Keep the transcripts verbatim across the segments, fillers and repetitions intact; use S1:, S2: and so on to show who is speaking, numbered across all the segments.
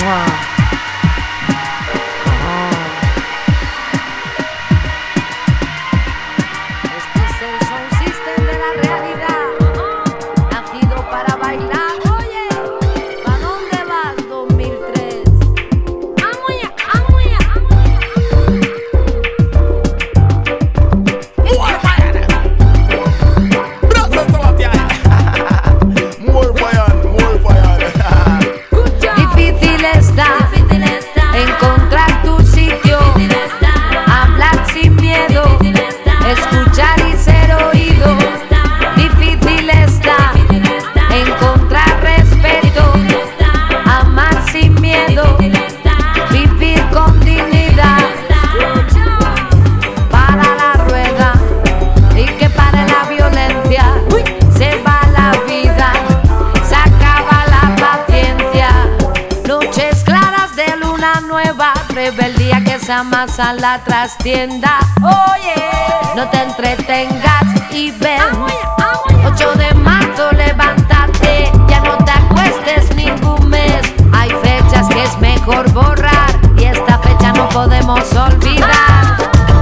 S1: Rebeldía que se amasa en la trastienda. Oye, no te entretengas y ven. ocho de marzo, levántate, ya no te acuestes ningún mes. Hay fechas que es mejor borrar y esta fecha no podemos olvidar.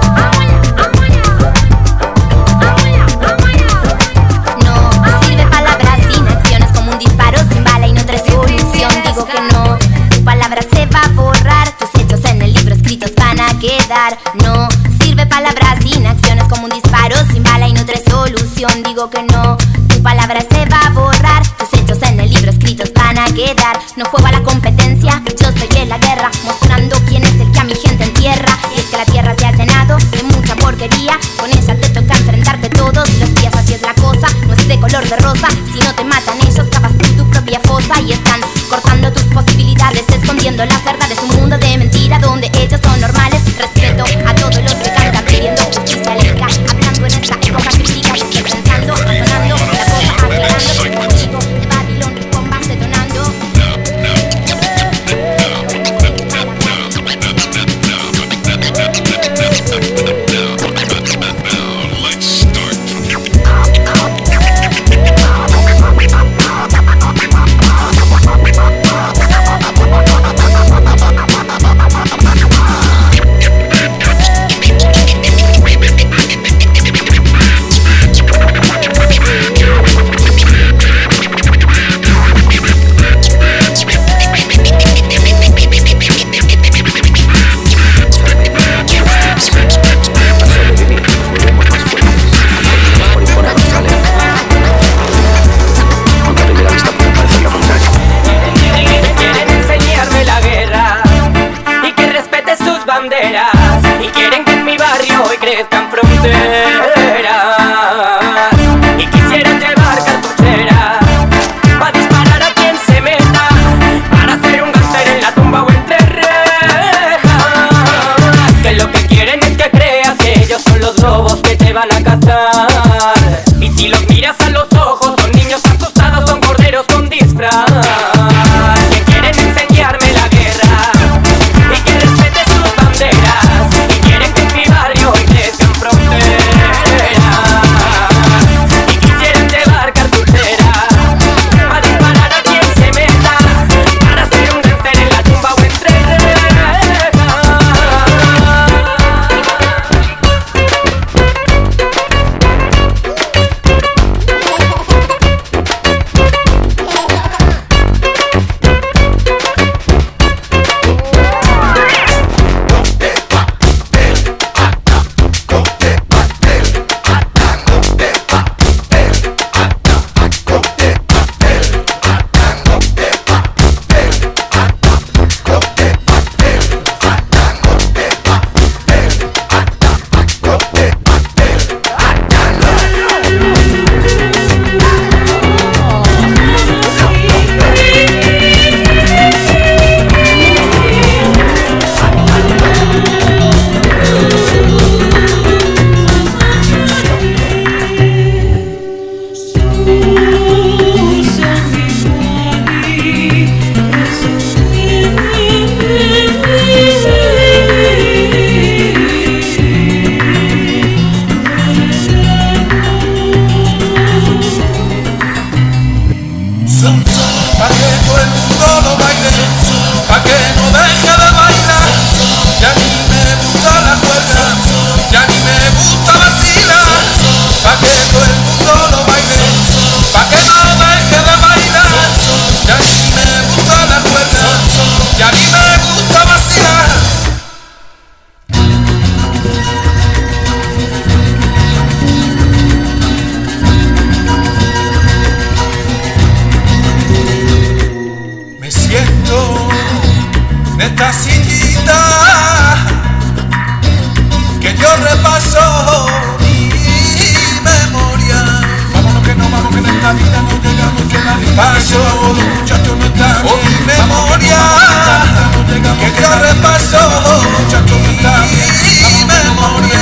S2: No sirve palabras sin acciones, como un disparo sin bala y no trae solución. Digo que no, tu palabra se va a borrar, tus hechos en el libro escritos van a quedar. No sirve palabras sin acciones, como un disparo sin bala y no trae solución. Digo que no, tu palabra se va a borrar, tus hechos en el libro escritos van a quedar. No juego a la competencia, yo estoy en la guerra, mostrando quién es el que a mi gente entierra. Y es que la tierra se ha llenado de mucha porquería, con ella te toca enfrentarte todos los días. Así es la cosa, no es de color de rosa. Si no te matan ellos, cavas tú tu propia fosa. Y están cortando tus posibilidades, escondiendo las verdades, un mundo de mentira donde ellos son normales. Respeto a todos los que cantan pidiendo justicia laica, hablando en esta época crítica. Yo estoy pensando, razonando, la cosa aclarando, contigo de Babilón con base donando.
S3: Y quieren que en mi barrio hoy crezcan fronteras. Y quisieran llevar cartucheras para disparar a quien se meta, para hacer un gángster en la tumba o entre rejas. Que lo que quieren es que creas que ellos son los lobos que te van a cazar. Y si los miras a los ojos, son niños asustados, son corderos con disfraz. Que quieren enseñarme la guerra y que respete sus banderas. Y quieren que en mi barrio hoy crezcan fronteras. Y quisieran llevar cartucheras para disparar a quien se meta, para hacer un gángster en la tumba o entre rejas.
S4: Pa' que todo el mundo lo baile, pa' que memoria que yo repaso y memoria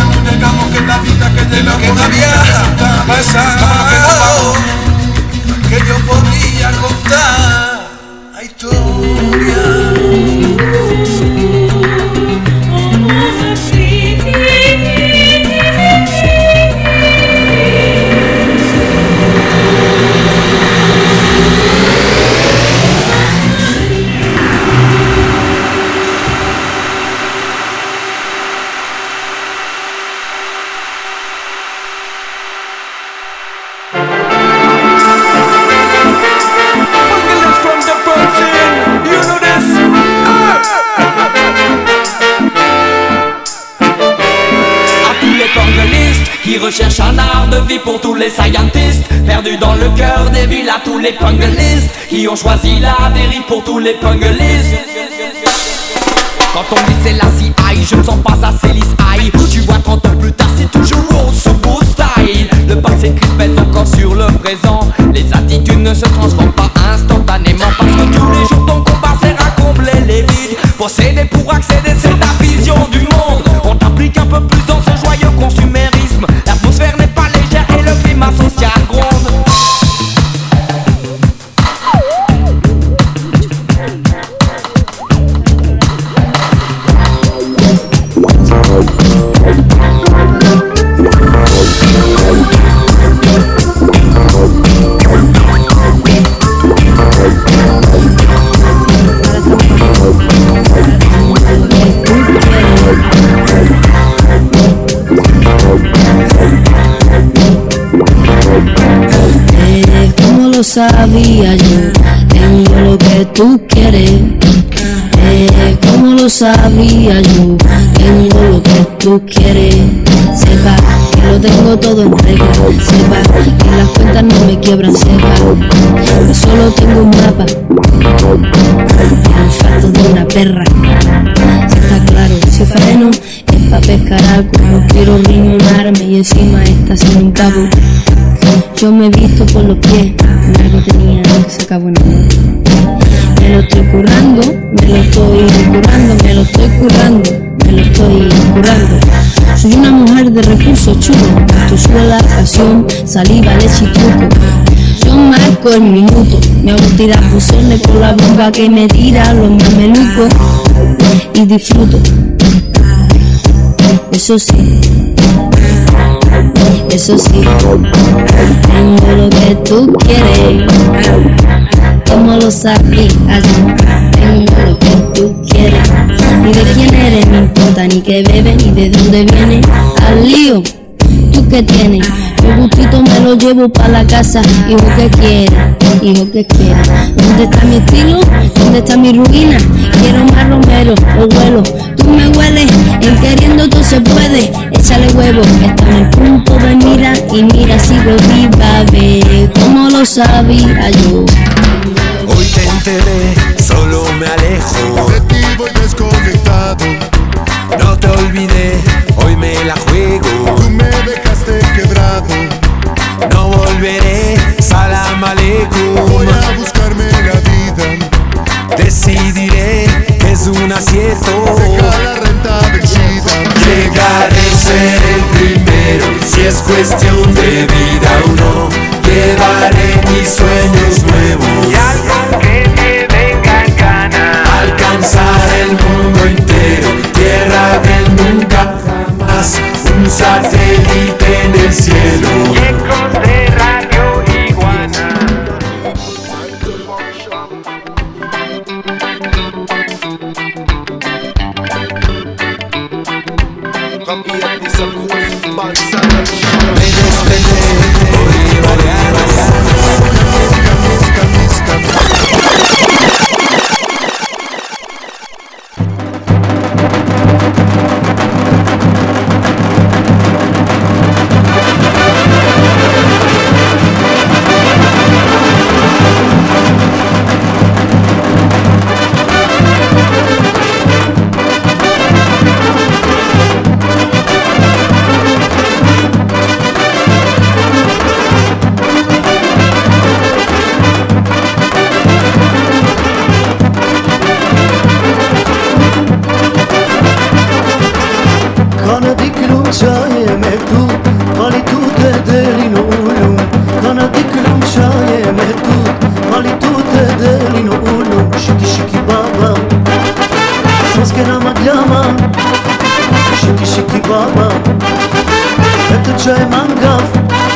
S4: de lo que me había pasado, que yo podía contar la historia.
S3: Qui recherchent un art de vie pour tous les scientistes, perdus dans le cœur des villes, à tous les pungulistes qui ont choisi la dérive pour tous les pungulistes. Quand on dit c'est la C I, je ne sens pas assez lisse aïe. Tu vois trente ans plus tard c'est toujours old so beau style. Le passé crispète encore sur le présent. Les attitudes ne se transforment pas instantanément, parce que tous les jours ton combat sert à combler les vides. Posséder pour accéder, c'est ta vision du monde. On t'applique un peu plus dans ce joyeux consumérisme. L'atmosphère n'est pas légère et le climat social gronde.
S1: Sabía yo, tengo lo que tú quieres. Eh, como lo sabía yo, tengo lo que tú quieres. Sepa que lo tengo todo en regla. Sepa que las cuentas no me quiebran. Sepa que solo tengo un mapa, el olfato de una perra. Está claro, si freno es pa' pescar algo. No quiero riñonarme y encima está sin un cabo. Yo me he visto por los pies, algo tenía que se acabó en el. Me lo estoy currando, me lo estoy currando, me lo estoy currando, me lo estoy currando. Soy una mujer de recursos chulos, suela, pasión, saliva, leche y truco. Yo marco el minuto, me hago tirar buzones con la bomba que me tira los mamelucos y disfruto. Eso sí, eso sí, tengo lo que tú quieres. Como lo sabías, tengo lo que tú quieres. Ni de quién eres me importa, ni qué bebes, ni de dónde vienes. Al lío, ¿tú qué tienes? El gustito me lo llevo pa' la casa. Hijo que quiera, hijo que quiera. ¿Dónde está mi estilo? ¿Dónde está mi ruina? Quiero más romero, lo huelo. Tú me hueles, en queriendo todo se puede. Échale huevo, está en el punto de mira. Y mira, sigo viva, ve como lo sabía yo.
S4: Hoy te enteré, solo me alejo. De ti voy desconectado. No te olvidé, hoy me la juego. Tú me dejaste quebrado. No volveré, salam aleikum. Voy a buscarme la vida. Decidiré que es un acierto. Deja la renta vencida. Llegaré a ser el primero. Si es cuestión de vida o no, llevaré mis sueños nuevos. Y algo que me venga en gana. Alcanzar el mundo entero. Tierra del nunca jamás. Un satélite en el cielo. Y ecos de Radio Iguana. Me desperté, voy a bailar.
S5: بدالي نقوله شكي شكي بابا صوص كنا مقلامة شكي شكي بابا انت جاي منقف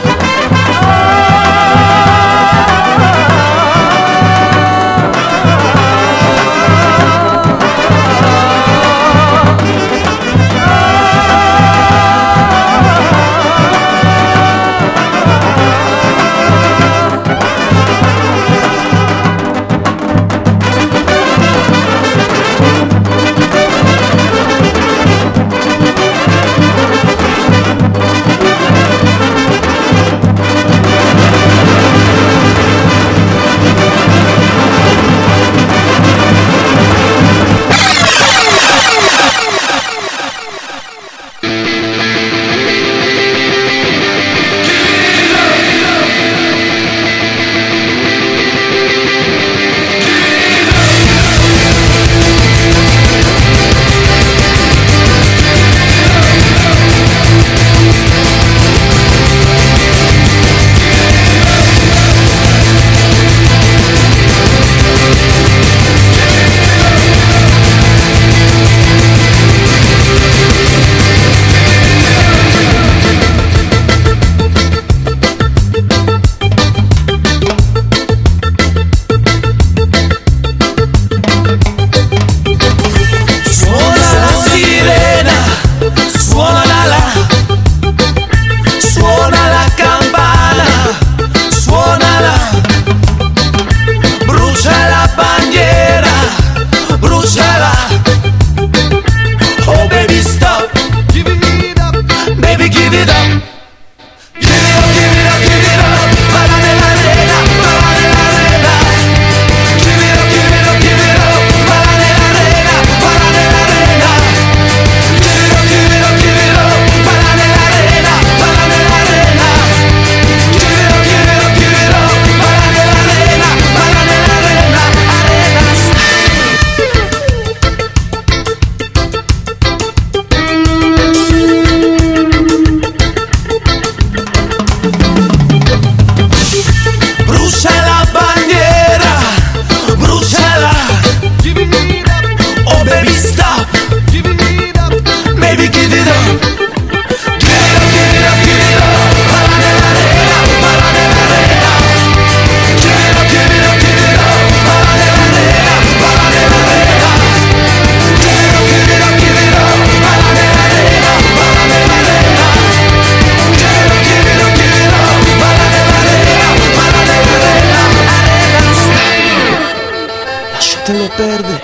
S6: Lasciatelo perdere,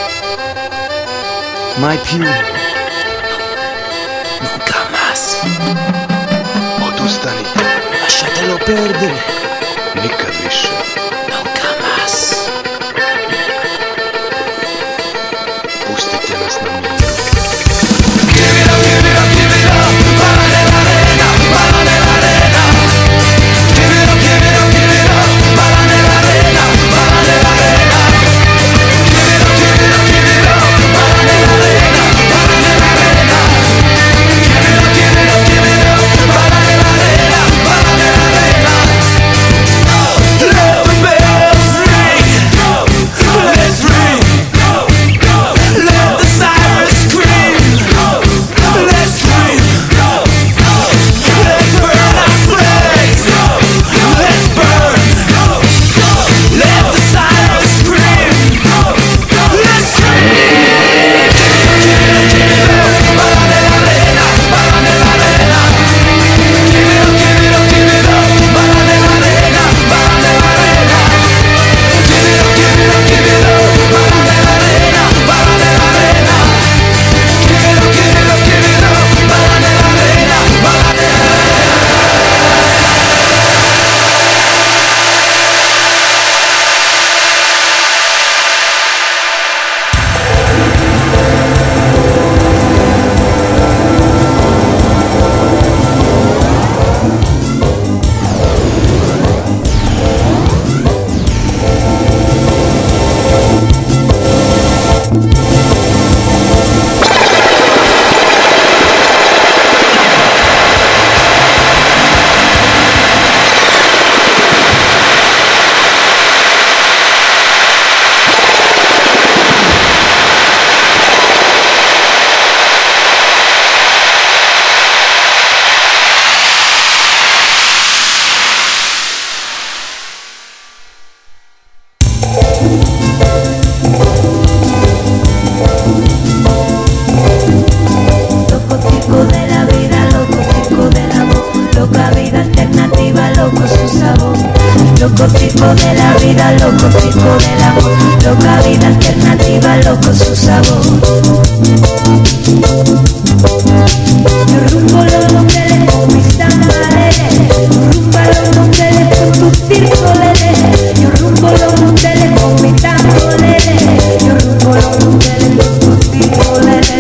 S6: mai più, nunca más.
S7: Odustanite,
S6: Lasciatelo perdere,
S7: nikad više.
S6: nunca más.
S7: Pustite nas na miru.
S6: Love, baby.
S1: de la vida, loco circo del amor, loca vida alternativa, loco su sabor. Yo rumbo los monteles con mis tambaleles, rumbo a los monteles con tu circo lele. Yo rumbo los monteles con mi tambolele, yo rumbo los monteles con tu circo lele.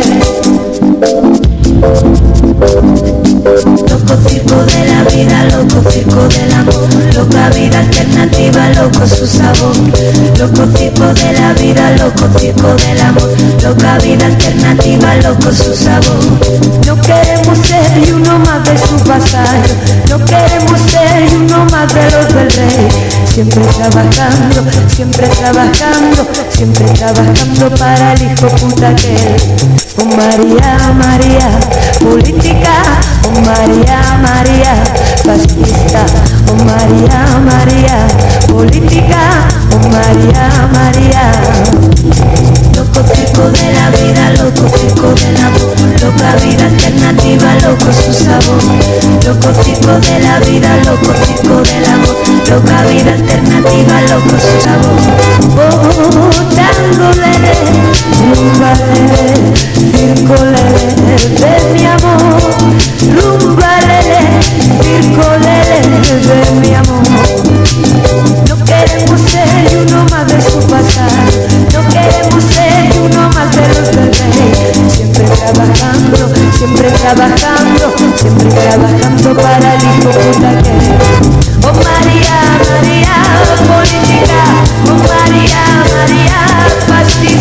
S1: Loco circo de la vida, loco circo del amor, loca vida alternativa, loco su sabor. Loco circo de la vida, loco circo del amor, loca vida alternativa, loco su sabor. No queremos ser y uno más de su vasallo, no queremos ser y uno más de los del rey. Siempre trabajando, siempre trabajando, siempre trabajando para el hijo puta que es. Oh María, María, política, oh María, María, fascista, oh María, María, política, oh María, María. Loco circo de la vida, loco circo del amor, loca vida alternativa, loco su sabor. Loco circo de la vida, loco circo del amor, loca vida alternativa, loco su sabor. Oh, tango lele, rumba lele, circo lele de mi amor, rumba lele, circo lele de mi amor. No queremos ser y uno más de su pasado, no queremos ser y uno más de los del rey. Siempre trabajando, siempre trabajando, siempre trabajando para el hijo puta que es. Oh María, María, política, oh María, María, fascista.